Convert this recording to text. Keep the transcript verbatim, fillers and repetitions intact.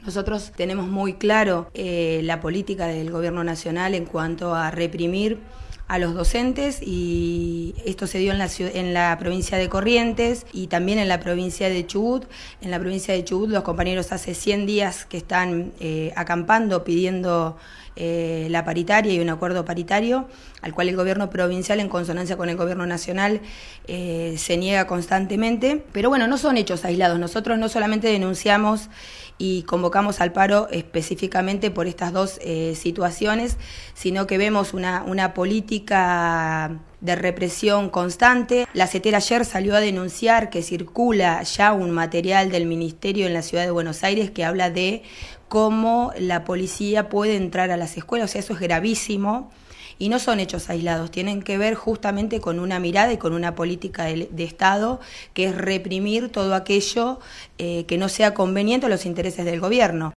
Nosotros tenemos muy claro eh, la política del Gobierno Nacional en cuanto a reprimir a los docentes, y esto se dio en la, en la provincia de Corrientes y también en la provincia de Chubut. En la provincia de Chubut los compañeros hace cien días que están eh, acampando pidiendo eh, la paritaria y un acuerdo paritario, al cual el gobierno provincial, en consonancia con el gobierno nacional, eh, se niega constantemente. Pero bueno, no son hechos aislados. Nosotros no solamente denunciamos y convocamos al paro específicamente por estas dos eh, situaciones, sino que vemos una, una política de represión constante. La CETERA ayer salió a denunciar que circula ya un material del Ministerio en la ciudad de Buenos Aires que habla de cómo la policía puede entrar a las escuelas. O sea, eso es gravísimo. Y no son hechos aislados, tienen que ver justamente con una mirada y con una política de, de Estado, que es reprimir todo aquello eh, que no sea conveniente a los intereses del gobierno.